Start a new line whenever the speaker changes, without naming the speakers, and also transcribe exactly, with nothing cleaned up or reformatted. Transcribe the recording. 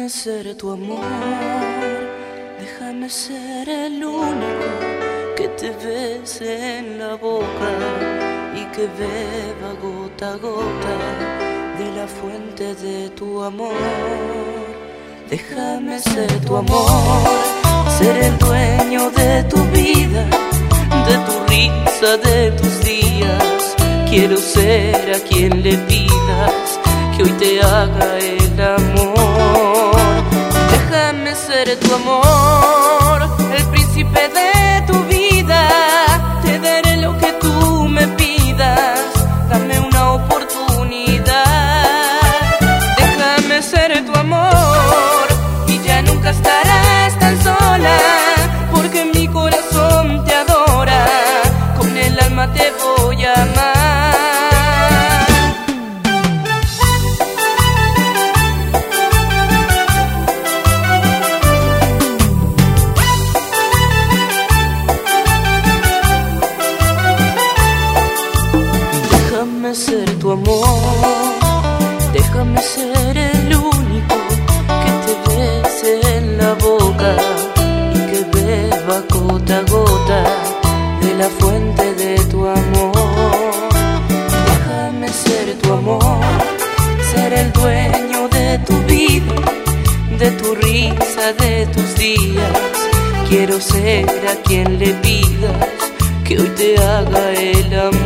Déjame ser tu amor, déjame ser el único que te bese en la boca y que beba gota a gota de la fuente de tu amor. Déjame ser tu amor, ser el dueño de tu vida, de tu risa, de tus días. Quiero ser a quien le pidas que hoy te haga el amor. Déjame ser tu amor, el príncipe de tu vida. Te daré lo que tú me pidas, dame una oportunidad. Déjame ser tu amor y ya nunca estarás tan sola, porque mi corazón te adora, con el alma te voy a amar. Déjame ser tu amor, déjame ser el único que te bese en la boca y que beba gota a gota de la fuente de tu amor. Déjame ser tu amor, ser el dueño de tu vida, de tu risa, de tus días. Quiero ser a quien le pidas que hoy te haga el amor.